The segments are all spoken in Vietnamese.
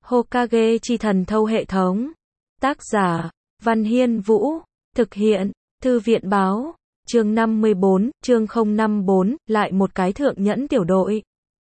Hokage chi thần thâu hệ thống. Tác giả, Văn Hiên Vũ. Thực hiện, Thư viện báo. Chương 54, chương 054, lại một cái thượng nhẫn tiểu đội.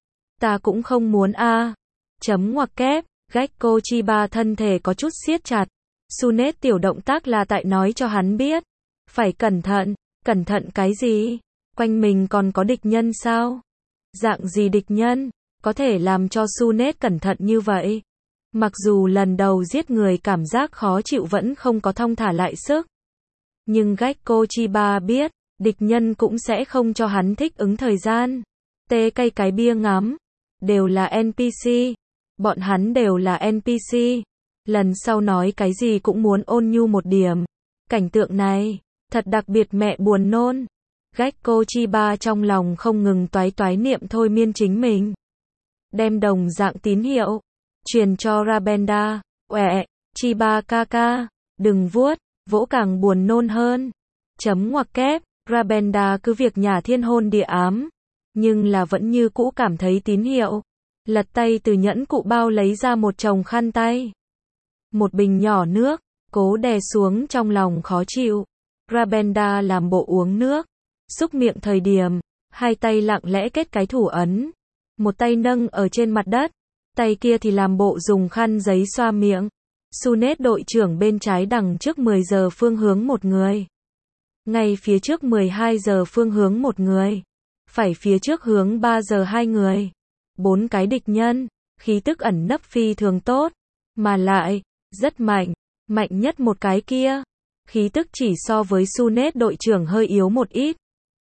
Ta cũng không muốn a. Chấm ngoặc kép, Gekko Chiba thân thể có chút siết chặt. Tsunade tiểu động tác là tại nói cho hắn biết. Phải cẩn thận cái gì? Quanh mình còn có địch nhân sao? Dạng gì địch nhân? Có thể làm cho Tsunade cẩn thận như vậy? Mặc dù lần đầu giết người cảm giác khó chịu vẫn không có thong thả lại sức. Nhưng Gekko Chiba biết, địch nhân cũng sẽ không cho hắn thích ứng thời gian. Tê cây cái bia ngắm. Đều là NPC. Bọn hắn đều là NPC. Lần sau nói cái gì cũng muốn ôn nhu một điểm. Cảnh tượng này, thật đặc biệt mẹ buồn nôn. Gekko Chiba trong lòng không ngừng toái niệm thôi miên chính mình. Đem đồng dạng tín hiệu truyền cho Rabenda. Uệ, Chiba kaka, đừng vuốt, vỗ càng buồn nôn hơn. Chấm ngoặc kép, Rabenda cứ việc nhà thiên hôn địa ám, nhưng là vẫn như cũ cảm thấy tín hiệu. Lật tay từ nhẫn cụ bao lấy ra một chồng khăn tay. Một bình nhỏ nước, cố đè xuống trong lòng khó chịu. Rabenda làm bộ uống nước, xúc miệng thời điểm, hai tay lặng lẽ kết cái thủ ấn. Một tay nâng ở trên mặt đất, tay kia thì làm bộ dùng khăn giấy xoa miệng. Tsunade đội trưởng bên trái đằng trước 10 giờ phương hướng một người. Ngay phía trước 12 giờ phương hướng một người. Phải phía trước hướng 3 giờ hai người. 4 cái địch nhân, khí tức ẩn nấp phi thường tốt, mà lại, rất mạnh, mạnh nhất một cái kia. Khí tức chỉ so với Tsunade đội trưởng hơi yếu một ít.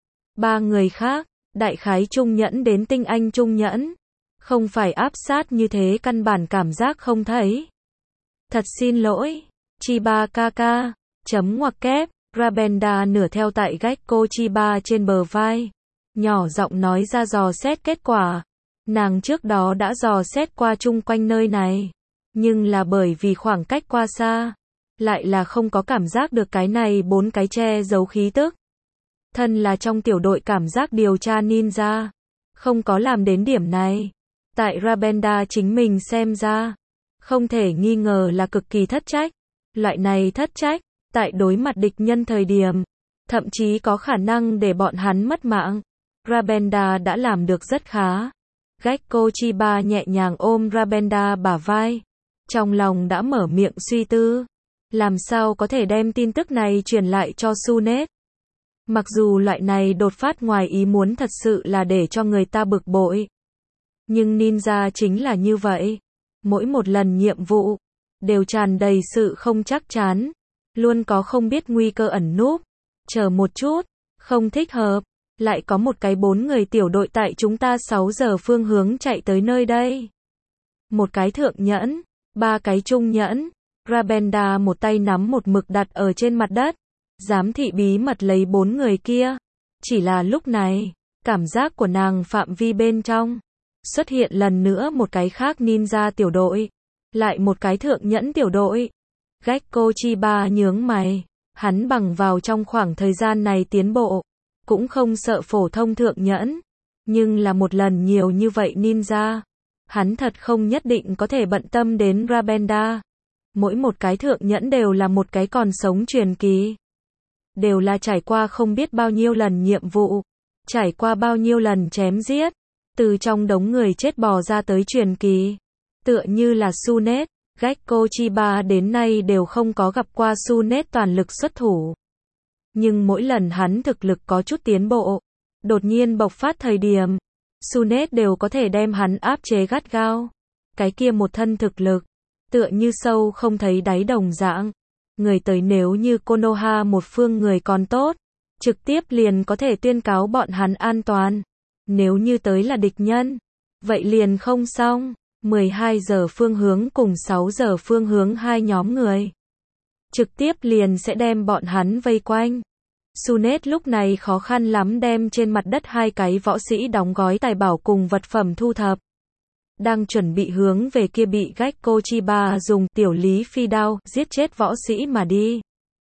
3 người khác, đại khái trung nhẫn đến tinh anh trung nhẫn. Không phải áp sát như thế căn bản cảm giác không thấy. Thật xin lỗi, Chiba kaka, chấm ngoặc kép, Rabenda nửa theo tại Gekko Chiba trên bờ vai. Nhỏ giọng nói ra dò xét kết quả. Nàng trước đó đã dò xét qua chung quanh nơi này. Nhưng là bởi vì khoảng cách qua xa. Lại là không có cảm giác được cái này 4 cái che giấu khí tức. Thân là trong tiểu đội cảm giác điều tra ninja. Không có làm đến điểm này. Tại Rabenda chính mình xem ra. Không thể nghi ngờ là cực kỳ thất trách. Loại này thất trách, tại đối mặt địch nhân thời điểm. Thậm chí có khả năng để bọn hắn mất mạng. Rabenda đã làm được rất khá. Gekko Chiba nhẹ nhàng ôm Rabenda bả vai. Trong lòng đã mở miệng suy tư. Làm sao có thể đem tin tức này truyền lại cho Tsunade? Mặc dù loại này đột phát ngoài ý muốn thật sự là để cho người ta bực bội. Nhưng ninja chính là như vậy. Mỗi một lần nhiệm vụ, đều tràn đầy sự không chắc chắn. Luôn có không biết nguy cơ ẩn núp. Chờ một chút, không thích hợp. Lại có một cái 4 người tiểu đội tại chúng ta 6 giờ phương hướng chạy tới nơi đây. Một cái thượng nhẫn, 3 cái trung nhẫn. Rabenda một tay nắm một mực đặt ở trên mặt đất. Giám thị bí mật lấy 4 người kia. Chỉ là lúc này, cảm giác của nàng phạm vi bên trong. Xuất hiện lần nữa một cái khác ninja tiểu đội. Lại một cái thượng nhẫn tiểu đội. Gekko Chiba nhướng mày. Hắn bằng vào trong khoảng thời gian này tiến bộ. Cũng không sợ phổ thông thượng nhẫn. Nhưng là một lần nhiều như vậy ninja. Hắn thật không nhất định có thể bận tâm đến Rabenda. Mỗi một cái thượng nhẫn đều là một cái còn sống truyền kỳ. Đều là trải qua không biết bao nhiêu lần nhiệm vụ. Trải qua bao nhiêu lần chém giết. Từ trong đống người chết bò ra tới truyền kỳ. Tựa như là Tsunade, Gekko Chiba đến nay đều không có gặp qua Tsunade toàn lực xuất thủ. Nhưng mỗi lần hắn thực lực có chút tiến bộ, đột nhiên bộc phát thời điểm, Tsunade đều có thể đem hắn áp chế gắt gao. Cái kia một thân thực lực, tựa như sâu không thấy đáy đồng dạng. Người tới nếu như Konoha một phương người còn tốt, trực tiếp liền có thể tuyên cáo bọn hắn an toàn. Nếu như tới là địch nhân, vậy liền không xong. 12 giờ phương hướng cùng 6 giờ phương hướng hai nhóm người. Trực tiếp liền sẽ đem bọn hắn vây quanh. Tsunade lúc này khó khăn lắm đem trên mặt đất 2 cái võ sĩ đóng gói tài bảo cùng vật phẩm thu thập. Đang chuẩn bị hướng về kia bị Gekko Chiba dùng tiểu lý phi đao giết chết võ sĩ mà đi.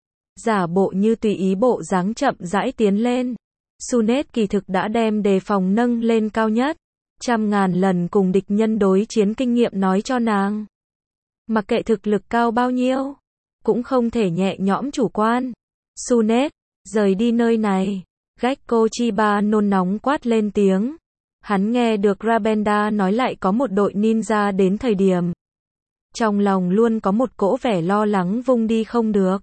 Giả bộ như tùy ý bộ dáng chậm rãi tiến lên. Tsunade kỳ thực đã đem đề phòng nâng lên cao nhất. 100.000 lần cùng địch nhân đối chiến kinh nghiệm nói cho nàng. Mặc kệ thực lực cao bao nhiêu, cũng không thể nhẹ nhõm chủ quan. Sunet, rời đi nơi này. Gekko Chiba nôn nóng quát lên tiếng. Hắn nghe được Rabenda nói lại có một đội ninja đến thời điểm. Trong lòng luôn có một cỗ vẻ lo lắng vung đi không được.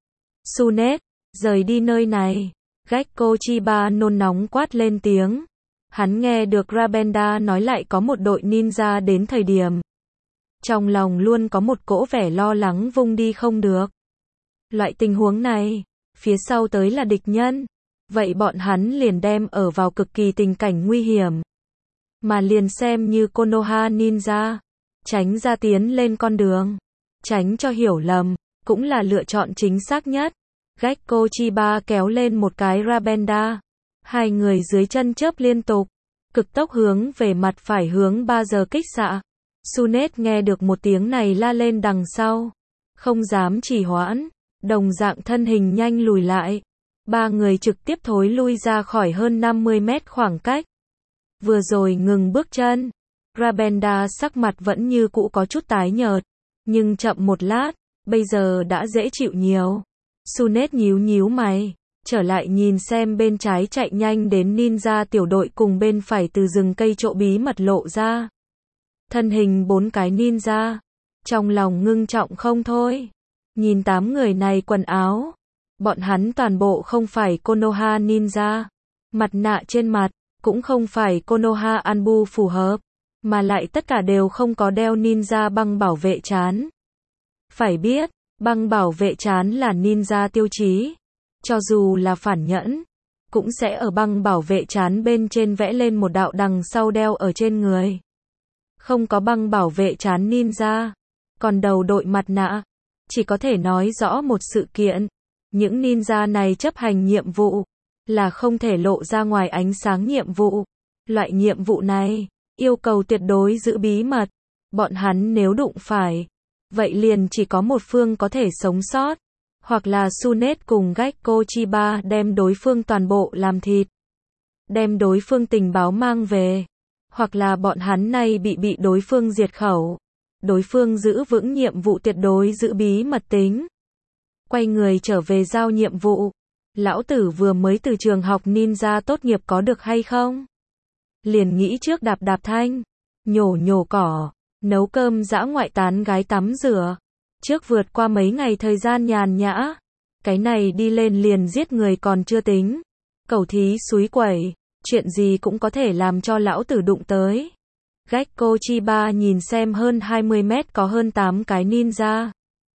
Sunet, rời đi nơi này. Gekko Chiba nôn nóng quát lên tiếng. Hắn nghe được Rabenda nói lại có một đội ninja đến thời điểm. Trong lòng luôn có một cỗ vẻ lo lắng vung đi không được. Loại tình huống này, phía sau tới là địch nhân. Vậy bọn hắn liền đem ở vào cực kỳ tình cảnh nguy hiểm. Mà liền xem như Konoha Ninja. Tránh ra tiến lên con đường. Tránh cho hiểu lầm, cũng là lựa chọn chính xác nhất. Gekko Chiba kéo lên một cái Rabenda. Hai người dưới chân chớp liên tục. Cực tốc hướng về mặt phải hướng 3 giờ kích xạ. Sunet nghe được một tiếng này la lên đằng sau. Không dám trì hoãn. Đồng dạng thân hình nhanh lùi lại. Ba người trực tiếp thối lui ra khỏi hơn 50 mét khoảng cách. Vừa rồi ngừng bước chân. Rabenda sắc mặt vẫn như cũ có chút tái nhợt. Nhưng chậm một lát, bây giờ đã dễ chịu nhiều. Sunet nhíu nhíu mày. Trở lại nhìn xem bên trái chạy nhanh đến ninja tiểu đội cùng bên phải từ rừng cây chỗ bí mật lộ ra. Thân hình 4 cái ninja. Trong lòng ngưng trọng không thôi. Nhìn 8 người này quần áo. Bọn hắn toàn bộ không phải Konoha Ninja. Mặt nạ trên mặt, cũng không phải Konoha Anbu phù hợp. Mà lại tất cả đều không có đeo ninja băng bảo vệ trán. Phải biết, băng bảo vệ trán là ninja tiêu chí. Cho dù là phản nhẫn, cũng sẽ ở băng bảo vệ trán bên trên vẽ lên một đạo đằng sau đeo ở trên người. Không có băng bảo vệ trán ninja. Còn đầu đội mặt nạ. Chỉ có thể nói rõ một sự kiện. Những ninja này chấp hành nhiệm vụ. Là không thể lộ ra ngoài ánh sáng nhiệm vụ. Loại nhiệm vụ này. Yêu cầu tuyệt đối giữ bí mật. Bọn hắn nếu đụng phải. Vậy liền chỉ có một phương có thể sống sót. Hoặc là Sunet cùng Gekko Chiba đem đối phương toàn bộ làm thịt. Đem đối phương tình báo mang về. Hoặc là bọn hắn này bị đối phương diệt khẩu. Đối phương giữ vững nhiệm vụ tuyệt đối giữ bí mật tính. Quay người trở về giao nhiệm vụ. Lão tử vừa mới từ trường học ninja tốt nghiệp có được hay không? Liền nghĩ trước đạp đạp thanh. Nhổ cỏ. Nấu cơm dã ngoại tán gái tắm rửa. Trước vượt qua mấy ngày thời gian nhàn nhã. Cái này đi lên liền giết người còn chưa tính. Cẩu thí xúi quẩy. Chuyện gì cũng có thể làm cho lão tử đụng tới. Gekko Chiba nhìn xem hơn 20 mét có hơn 8 cái ninja.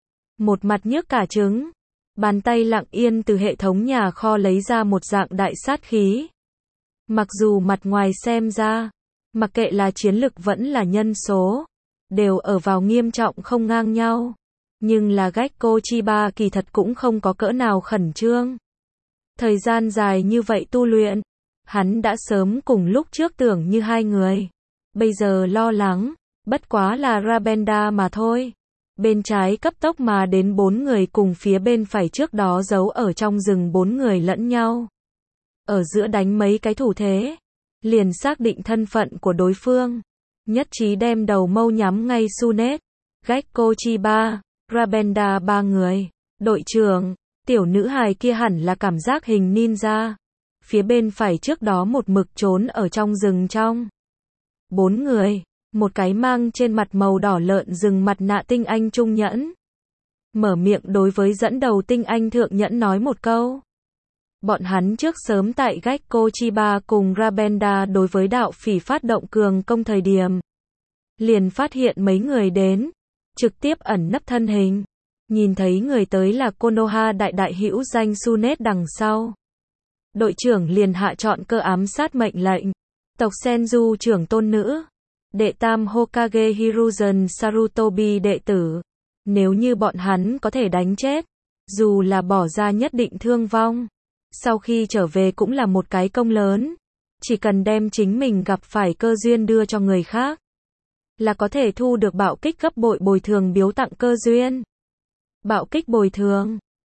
Một mặt nhức cả trứng. Bàn tay lặng yên từ hệ thống nhà kho lấy ra một dạng đại sát khí. Mặc dù mặt ngoài xem ra, mặc kệ là chiến lực vẫn là nhân số, đều ở vào nghiêm trọng không ngang nhau. Nhưng là Gekko Chiba kỳ thật cũng không có cỡ nào khẩn trương. Thời gian dài như vậy tu luyện, hắn đã sớm cùng lúc trước tưởng như hai người. Bây giờ lo lắng, bất quá là Rabenda mà thôi. Bên trái cấp tốc mà đến 4 người cùng phía bên phải trước đó giấu ở trong rừng 4 người lẫn nhau. Ở giữa đánh mấy cái thủ thế, liền xác định thân phận của đối phương. Nhất trí đem đầu mâu nhắm ngay Sunet, Gekko Chiba, Rabenda 3 người. Đội trưởng, tiểu nữ hài kia hẳn là cảm giác hình ninja. Phía bên phải trước đó một mực trốn ở trong rừng trong. 4 người, một cái mang trên mặt màu đỏ lợn rừng mặt nạ tinh anh trung nhẫn. Mở miệng đối với dẫn đầu tinh anh thượng nhẫn nói một câu. Bọn hắn trước sớm tại Gekko Chiba cùng Rabenda đối với đạo phỉ phát động cường công thời điểm. Liền phát hiện mấy người đến, trực tiếp ẩn nấp thân hình. Nhìn thấy người tới là Konoha đại hữu danh Sunet đằng sau. Đội trưởng liền hạ chọn cơ ám sát mệnh lệnh. Tộc Senju trưởng tôn nữ. Đệ tam Hokage Hiruzen Sarutobi đệ tử. Nếu như bọn hắn có thể đánh chết, dù là bỏ ra nhất định thương vong, sau khi trở về cũng là một cái công lớn. Chỉ cần đem chính mình gặp phải cơ duyên đưa cho người khác, là có thể thu được bạo kích gấp bội bồi thường biếu tặng cơ duyên. Bạo kích bồi thường,